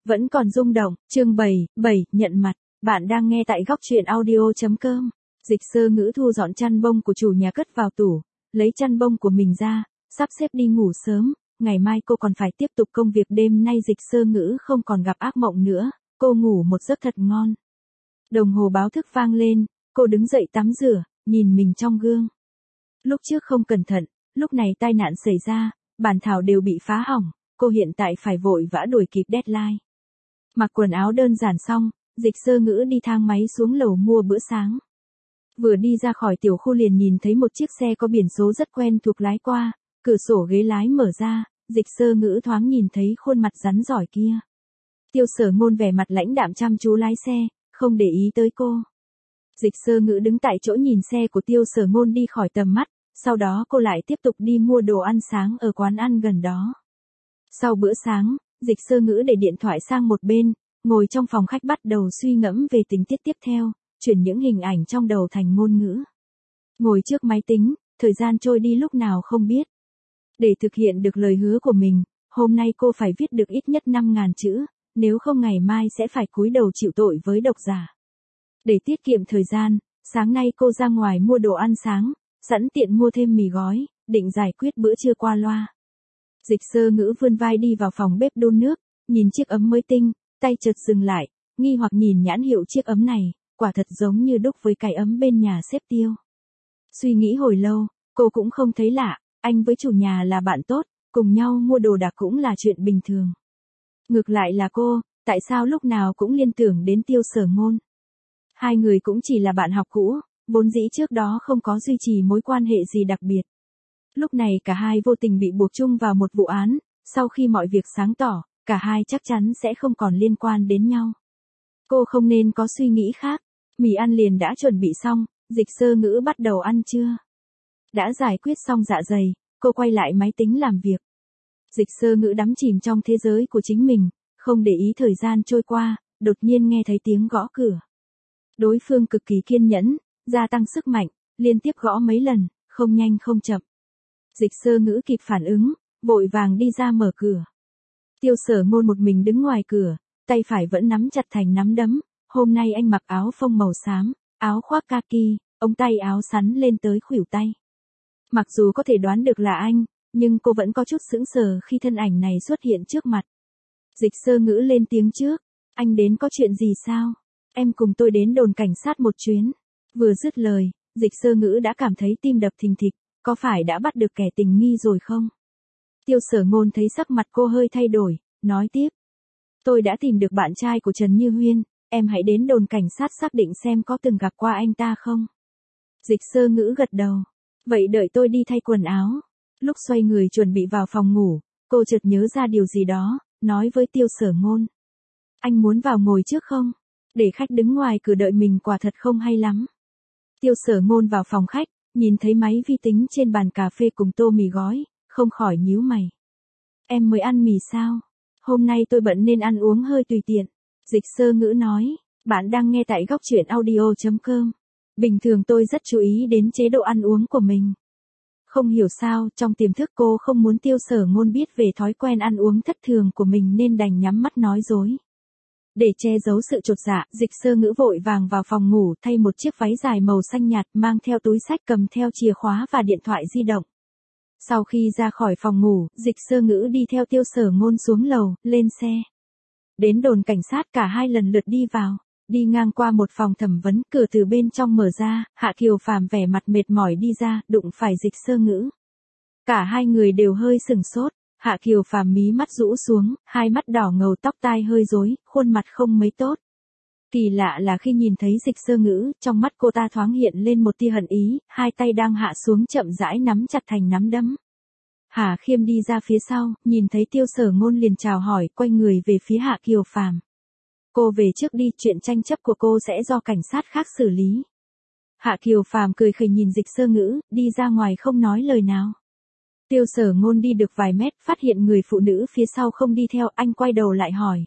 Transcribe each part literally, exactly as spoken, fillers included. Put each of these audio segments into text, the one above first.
Vẫn còn rung động, chương bảy, bảy, nhận mặt, bạn đang nghe tại góc truyện audio.com. Dịch Sơ Ngữ thu dọn chăn bông của chủ nhà cất vào tủ, lấy chăn bông của mình ra, sắp xếp đi ngủ sớm, ngày mai cô còn phải tiếp tục công việc. Đêm nay Dịch Sơ Ngữ không còn gặp ác mộng nữa, cô ngủ một giấc thật ngon. Đồng hồ báo thức vang lên, cô đứng dậy tắm rửa, nhìn mình trong gương. Lúc trước không cẩn thận, lúc này tai nạn xảy ra, bản thảo đều bị phá hỏng, cô hiện tại phải vội vã đuổi kịp deadline. Mặc quần áo đơn giản xong, Dịch Sơ Ngữ đi thang máy xuống lầu mua bữa sáng. Vừa đi ra khỏi tiểu khu liền nhìn thấy một chiếc xe có biển số rất quen thuộc lái qua, cửa sổ ghế lái mở ra, Dịch Sơ Ngữ thoáng nhìn thấy khuôn mặt rắn giỏi kia. Tiêu Sở Ngôn vẻ mặt lãnh đạm chăm chú lái xe, không để ý tới cô. Dịch Sơ Ngữ đứng tại chỗ nhìn xe của Tiêu Sở Ngôn đi khỏi tầm mắt, sau đó cô lại tiếp tục đi mua đồ ăn sáng ở quán ăn gần đó. Sau bữa sáng, Dịch Sơ Ngữ để điện thoại sang một bên, ngồi trong phòng khách bắt đầu suy ngẫm về tình tiết tiếp theo, chuyển những hình ảnh trong đầu thành ngôn ngữ. Ngồi trước máy tính, thời gian trôi đi lúc nào không biết. Để thực hiện được lời hứa của mình, hôm nay cô phải viết được ít nhất năm nghìn chữ, nếu không ngày mai sẽ phải cúi đầu chịu tội với độc giả. Để tiết kiệm thời gian, sáng nay cô ra ngoài mua đồ ăn sáng, sẵn tiện mua thêm mì gói, định giải quyết bữa trưa qua loa. Dịch Sơ Ngữ vươn vai đi vào phòng bếp đun nước, nhìn chiếc ấm mới tinh, tay chợt dừng lại, nghi hoặc nhìn nhãn hiệu chiếc ấm này, quả thật giống như đúc với cái ấm bên nhà xếp Tiêu. Suy nghĩ hồi lâu, cô cũng không thấy lạ, anh với chủ nhà là bạn tốt, cùng nhau mua đồ đạc cũng là chuyện bình thường. Ngược lại là cô, tại sao lúc nào cũng liên tưởng đến Tiêu Sở Ngôn? Hai người cũng chỉ là bạn học cũ, vốn dĩ trước đó không có duy trì mối quan hệ gì đặc biệt. Lúc này cả hai vô tình bị buộc chung vào một vụ án, sau khi mọi việc sáng tỏ, cả hai chắc chắn sẽ không còn liên quan đến nhau. Cô không nên có suy nghĩ khác, mì ăn liền đã chuẩn bị xong, Dịch Sơ Ngữ bắt đầu ăn trưa. Đã giải quyết xong dạ dày, cô quay lại máy tính làm việc. Dịch Sơ Ngữ đắm chìm trong thế giới của chính mình, không để ý thời gian trôi qua, đột nhiên nghe thấy tiếng gõ cửa. Đối phương cực kỳ kiên nhẫn, gia tăng sức mạnh, liên tiếp gõ mấy lần, không nhanh không chậm. Dịch Sơ Ngữ kịp phản ứng, vội vàng đi ra mở cửa. Tiêu Sở Ngôn một mình đứng ngoài cửa, tay phải vẫn nắm chặt thành nắm đấm, hôm nay anh mặc áo phông màu xám, áo khoác kaki, ống tay áo sắn lên tới khuỷu tay. Mặc dù có thể đoán được là anh, nhưng cô vẫn có chút sững sờ khi thân ảnh này xuất hiện trước mặt. Dịch Sơ Ngữ lên tiếng trước, anh đến có chuyện gì sao? Em cùng tôi đến đồn cảnh sát một chuyến. Vừa dứt lời, Dịch Sơ Ngữ đã cảm thấy tim đập thình thịch, có phải đã bắt được kẻ tình nghi rồi không? Tiêu Sở Ngôn thấy sắc mặt cô hơi thay đổi, nói tiếp. Tôi đã tìm được bạn trai của Trần Như Huyên, em hãy đến đồn cảnh sát xác định xem có từng gặp qua anh ta không? Dịch Sơ Ngữ gật đầu. Vậy đợi tôi đi thay quần áo. Lúc xoay người chuẩn bị vào phòng ngủ, cô chợt nhớ ra điều gì đó, nói với Tiêu Sở Ngôn. Anh muốn vào ngồi trước không? Để khách đứng ngoài cửa đợi mình quả thật không hay lắm. Tiêu Sở Ngôn vào phòng khách, nhìn thấy máy vi tính trên bàn cà phê cùng tô mì gói, không khỏi nhíu mày. Em mới ăn mì sao? Hôm nay tôi bận nên ăn uống hơi tùy tiện. Dịch Sơ Ngữ nói, bạn đang nghe tại góc truyện audio.com. Bình thường tôi rất chú ý đến chế độ ăn uống của mình. Không hiểu sao, trong tiềm thức cô không muốn Tiêu Sở Ngôn biết về thói quen ăn uống thất thường của mình nên đành nhắm mắt nói dối. Để che giấu sự chột dạ, Dịch Sơ Ngữ vội vàng vào phòng ngủ thay một chiếc váy dài màu xanh nhạt, mang theo túi xách cầm theo chìa khóa và điện thoại di động. Sau khi ra khỏi phòng ngủ, Dịch Sơ Ngữ đi theo Tiêu Sở Ngôn xuống lầu, lên xe. Đến đồn cảnh sát cả hai lần lượt đi vào, đi ngang qua một phòng thẩm vấn, cửa từ bên trong mở ra, Hạ Kiều Phàm vẻ mặt mệt mỏi đi ra, đụng phải Dịch Sơ Ngữ. Cả hai người đều hơi sửng sốt, Hạ Kiều Phàm mí mắt rũ xuống, hai mắt đỏ ngầu, tóc tai hơi rối, khuôn mặt không mấy tốt. Kỳ lạ là khi nhìn thấy Dịch Sơ Ngữ, trong mắt cô ta thoáng hiện lên một tia hận ý, hai tay đang hạ xuống chậm rãi nắm chặt thành nắm đấm. Hà Khiêm đi ra phía sau, nhìn thấy Tiêu Sở Ngôn liền chào hỏi, quay người về phía Hạ Kiều Phàm. Cô về trước đi, chuyện tranh chấp của cô sẽ do cảnh sát khác xử lý. Hạ Kiều Phàm cười khẩy nhìn Dịch Sơ Ngữ, đi ra ngoài không nói lời nào. Tiêu Sở Ngôn đi được vài mét, phát hiện người phụ nữ phía sau không đi theo, anh quay đầu lại hỏi.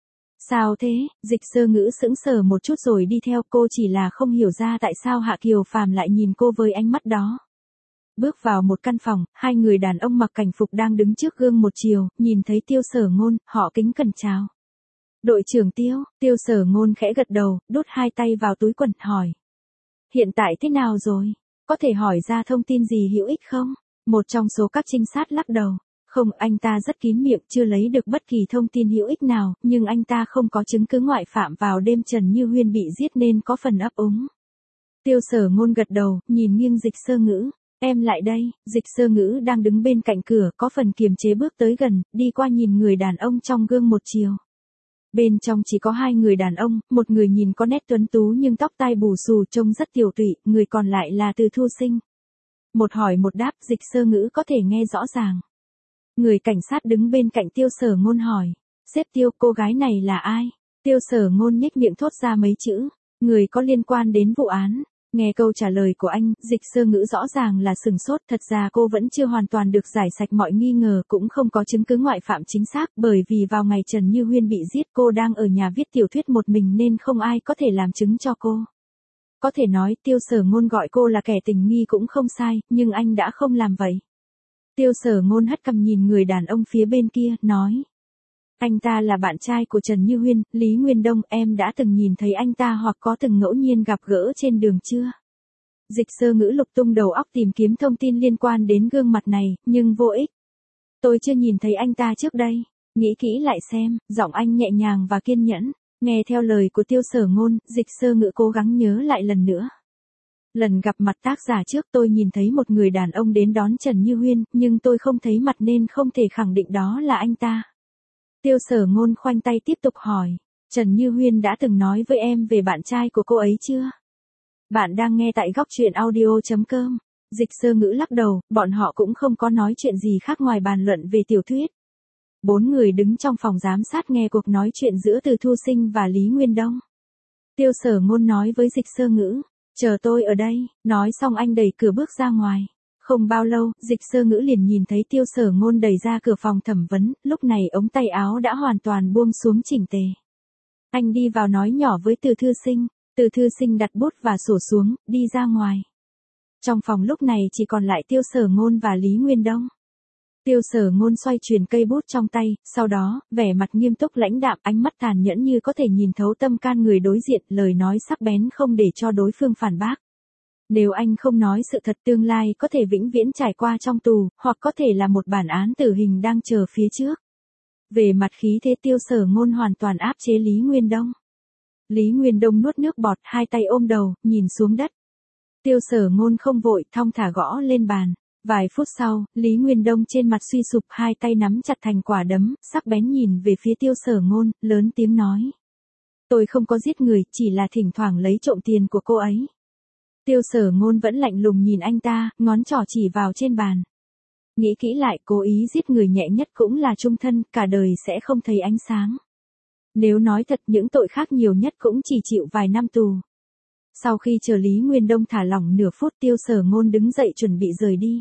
Sao thế? Dịch Sơ Ngữ sững sờ một chút rồi đi theo, cô chỉ là không hiểu ra tại sao Hạ Kiều Phàm lại nhìn cô với ánh mắt đó. Bước vào một căn phòng, hai người đàn ông mặc cảnh phục đang đứng trước gương một chiều, nhìn thấy Tiêu Sở Ngôn, họ kính cẩn chào. Đội trưởng Tiêu, Tiêu Sở Ngôn khẽ gật đầu, đút hai tay vào túi quần, hỏi. Hiện tại thế nào rồi? Có thể hỏi ra thông tin gì hữu ích không? Một trong số các trinh sát lắc đầu. Không, anh ta rất kín miệng, chưa lấy được bất kỳ thông tin hữu ích nào, nhưng anh ta không có chứng cứ ngoại phạm vào đêm Trần Như Huyên bị giết nên có phần ấp úng. Tiêu Sở Ngôn gật đầu, nhìn nghiêng Dịch Sơ Ngữ. Em lại đây. Dịch Sơ Ngữ đang đứng bên cạnh cửa, có phần kiềm chế bước tới gần, đi qua nhìn người đàn ông trong gương một chiều. Bên trong chỉ có hai người đàn ông, một người nhìn có nét tuấn tú nhưng tóc tai bù xù trông rất tiểu tụy, người còn lại là Từ Thu Sinh. Một hỏi một đáp, Dịch Sơ Ngữ có thể nghe rõ ràng. Người cảnh sát đứng bên cạnh Tiêu Sở Ngôn hỏi. Sếp Tiêu, cô gái này là ai? Tiêu Sở Ngôn nhếch miệng thốt ra mấy chữ. Người có liên quan đến vụ án. Nghe câu trả lời của anh, Dịch Sơ Ngữ rõ ràng là sừng sốt, thật ra cô vẫn chưa hoàn toàn được giải sạch mọi nghi ngờ, cũng không có chứng cứ ngoại phạm chính xác, bởi vì vào ngày Trần Như Huyên bị giết cô đang ở nhà viết tiểu thuyết một mình nên không ai có thể làm chứng cho cô. Có thể nói Tiêu Sở Ngôn gọi cô là kẻ tình nghi cũng không sai, nhưng anh đã không làm vậy. Tiêu Sở Ngôn hất cằm nhìn người đàn ông phía bên kia, nói. Anh ta là bạn trai của Trần Như Huyên, Lý Nguyên Đông, em đã từng nhìn thấy anh ta hoặc có từng ngẫu nhiên gặp gỡ trên đường chưa? Dịch Sơ Ngữ lục tung đầu óc tìm kiếm thông tin liên quan đến gương mặt này, nhưng vô ích. Tôi chưa nhìn thấy anh ta trước đây. Nghĩ kỹ lại xem, giọng anh nhẹ nhàng và kiên nhẫn. Nghe theo lời của Tiêu Sở Ngôn, Dịch Sơ Ngữ cố gắng nhớ lại lần nữa. Lần gặp mặt tác giả trước tôi nhìn thấy một người đàn ông đến đón Trần Như Huyên, nhưng tôi không thấy mặt nên không thể khẳng định đó là anh ta. Tiêu Sở Ngôn khoanh tay tiếp tục hỏi. Trần Như Huyên đã từng nói với em về bạn trai của cô ấy chưa? Bạn đang nghe tại góc truyện audio chấm com. Dịch Sơ Ngữ lắc đầu, bọn họ cũng không có nói chuyện gì khác ngoài bàn luận về tiểu thuyết. Bốn người đứng trong phòng giám sát nghe cuộc nói chuyện giữa Từ Thu Sinh và Lý Nguyên Đông. Tiêu Sở Ngôn nói với Dịch Sơ Ngữ. Chờ tôi ở đây. Nói xong anh đẩy cửa bước ra ngoài. Không bao lâu, Dịch Sơ Ngữ liền nhìn thấy Tiêu Sở Ngôn đẩy ra cửa phòng thẩm vấn, lúc này ống tay áo đã hoàn toàn buông xuống chỉnh tề. Anh đi vào nói nhỏ với Từ Thư Sinh, Từ Thư Sinh đặt bút và sổ xuống, đi ra ngoài. Trong phòng lúc này chỉ còn lại Tiêu Sở Ngôn và Lý Nguyên Đông. Tiêu Sở Ngôn xoay chuyển cây bút trong tay, sau đó, vẻ mặt nghiêm túc lãnh đạm, ánh mắt tàn nhẫn như có thể nhìn thấu tâm can người đối diện, lời nói sắc bén không để cho đối phương phản bác. Nếu anh không nói sự thật tương lai có thể vĩnh viễn trải qua trong tù, hoặc có thể là một bản án tử hình đang chờ phía trước. Về mặt khí thế Tiêu Sở Ngôn hoàn toàn áp chế Lý Nguyên Đông. Lý Nguyên Đông nuốt nước bọt, hai tay ôm đầu, nhìn xuống đất. Tiêu Sở Ngôn không vội, thong thả gõ lên bàn. Vài phút sau, Lý Nguyên Đông trên mặt suy sụp, hai tay nắm chặt thành quả đấm, sắc bén nhìn về phía Tiêu Sở Ngôn, lớn tiếng nói. Tôi không có giết người, chỉ là thỉnh thoảng lấy trộm tiền của cô ấy. Tiêu Sở Ngôn vẫn lạnh lùng nhìn anh ta, ngón trỏ chỉ vào trên bàn. Nghĩ kỹ lại, cố ý giết người nhẹ nhất cũng là chung thân, cả đời sẽ không thấy ánh sáng. Nếu nói thật những tội khác nhiều nhất cũng chỉ chịu vài năm tù. Sau khi chờ Lý Nguyên Đông thả lỏng nửa phút Tiêu Sở Ngôn đứng dậy chuẩn bị rời đi.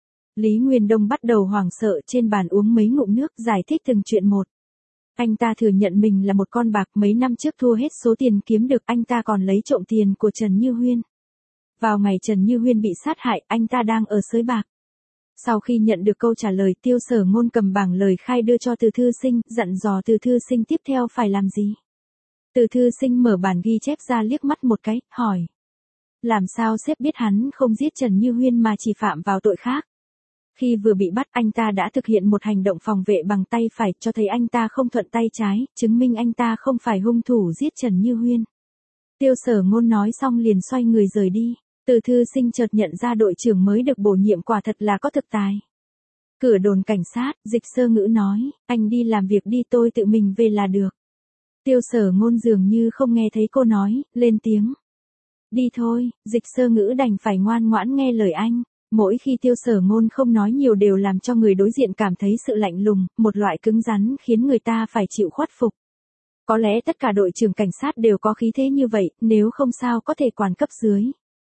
Lý Nguyên Đông bắt đầu hoảng sợ trên bàn uống mấy ngụm nước giải thích từng chuyện một. Anh ta thừa nhận mình là một con bạc mấy năm trước thua hết số tiền kiếm được anh ta còn lấy trộm tiền của Trần Như Huyên. Vào ngày Trần Như Huyên bị sát hại anh ta đang ở sới bạc. Sau khi nhận được câu trả lời Tiêu Sở Ngôn cầm bảng lời khai đưa cho Từ Thư Sinh, dặn dò Từ Thư Sinh tiếp theo phải làm gì. Từ Thư Sinh mở bản ghi chép ra liếc mắt một cái, hỏi. Làm sao sếp biết hắn không giết Trần Như Huyên mà chỉ phạm vào tội khác? Khi vừa bị bắt anh ta đã thực hiện một hành động phòng vệ bằng tay phải cho thấy anh ta không thuận tay trái, chứng minh anh ta không phải hung thủ giết Trần Như Huyên. Tiêu Sở Ngôn nói xong liền xoay người rời đi. Từ Thư Sinh chợt nhận ra đội trưởng mới được bổ nhiệm quả thật là có thực tài. Cửa đồn cảnh sát, Dịch Sơ Ngữ nói, anh đi làm việc đi tôi tự mình về là được. Tiêu Sở Ngôn dường như không nghe thấy cô nói, lên tiếng. Đi thôi, Dịch Sơ Ngữ đành phải ngoan ngoãn nghe lời anh. Mỗi khi Tiêu Sở Ngôn không nói nhiều đều làm cho người đối diện cảm thấy sự lạnh lùng, một loại cứng rắn khiến người ta phải chịu khuất phục. Có lẽ tất cả đội trưởng cảnh sát đều có khí thế như vậy, nếu không sao có thể quản cấp dưới.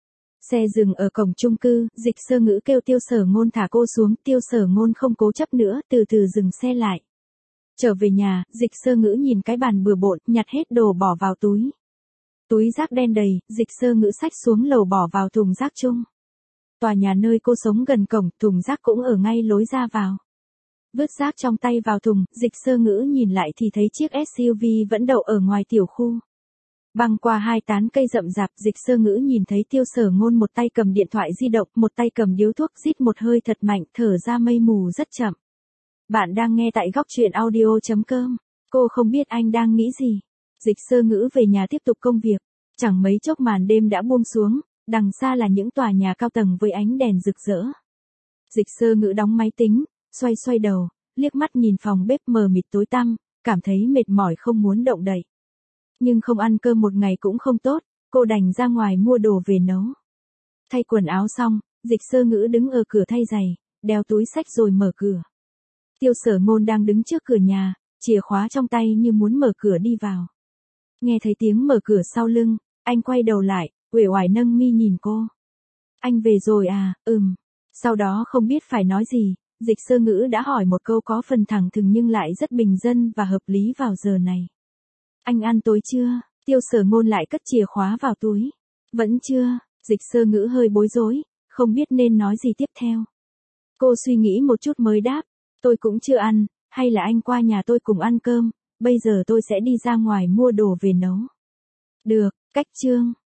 Xe dừng ở cổng chung cư, Dịch Sơ Ngữ kêu Tiêu Sở Ngôn thả cô xuống, Tiêu Sở Ngôn không cố chấp nữa, từ từ dừng xe lại. Trở về nhà, Dịch Sơ Ngữ nhìn cái bàn bừa bộn, nhặt hết đồ bỏ vào túi. Túi rác đen đầy, Dịch Sơ Ngữ xách xuống lầu bỏ vào thùng rác chung. Tòa nhà nơi cô sống gần cổng, thùng rác cũng ở ngay lối ra vào. Vứt rác trong tay vào thùng, Dịch Sơ Ngữ nhìn lại thì thấy chiếc ét u vê vẫn đậu ở ngoài tiểu khu. Băng qua hai tán cây rậm rạp, Dịch Sơ Ngữ nhìn thấy Tiêu Sở Ngôn một tay cầm điện thoại di động, một tay cầm điếu thuốc, rít một hơi thật mạnh, thở ra mây mù rất chậm. Bạn đang nghe tại góc truyện audio chấm com. Cô không biết anh đang nghĩ gì. Dịch Sơ Ngữ về nhà tiếp tục công việc. Chẳng mấy chốc màn đêm đã buông xuống, đằng xa là những tòa nhà cao tầng với ánh đèn rực rỡ. Dịch Sơ Ngữ đóng máy tính, xoay xoay đầu, liếc mắt nhìn phòng bếp mờ mịt tối tăm, cảm thấy mệt mỏi không muốn động đậy. Nhưng không ăn cơm một ngày cũng không tốt, cô đành ra ngoài mua đồ về nấu. Thay quần áo xong, Dịch Sơ Ngữ đứng ở cửa thay giày, đeo túi xách rồi mở cửa. Tiêu Sở Ngôn đang đứng trước cửa nhà, chìa khóa trong tay như muốn mở cửa đi vào. Nghe thấy tiếng mở cửa sau lưng, anh quay đầu lại, uể oải nâng mi nhìn cô. Anh về rồi à, ừm. Sau đó không biết phải nói gì, Dịch Sơ Ngữ đã hỏi một câu có phần thẳng thừng nhưng lại rất bình dân và hợp lý vào giờ này. Anh ăn tối chưa? Tiêu Sở Ngôn lại cất chìa khóa vào túi. Vẫn chưa, Dịch Sơ Ngữ hơi bối rối, không biết nên nói gì tiếp theo. Cô suy nghĩ một chút mới đáp, tôi cũng chưa ăn, hay là anh qua nhà tôi cùng ăn cơm, bây giờ tôi sẽ đi ra ngoài mua đồ về nấu. Được, cách chương.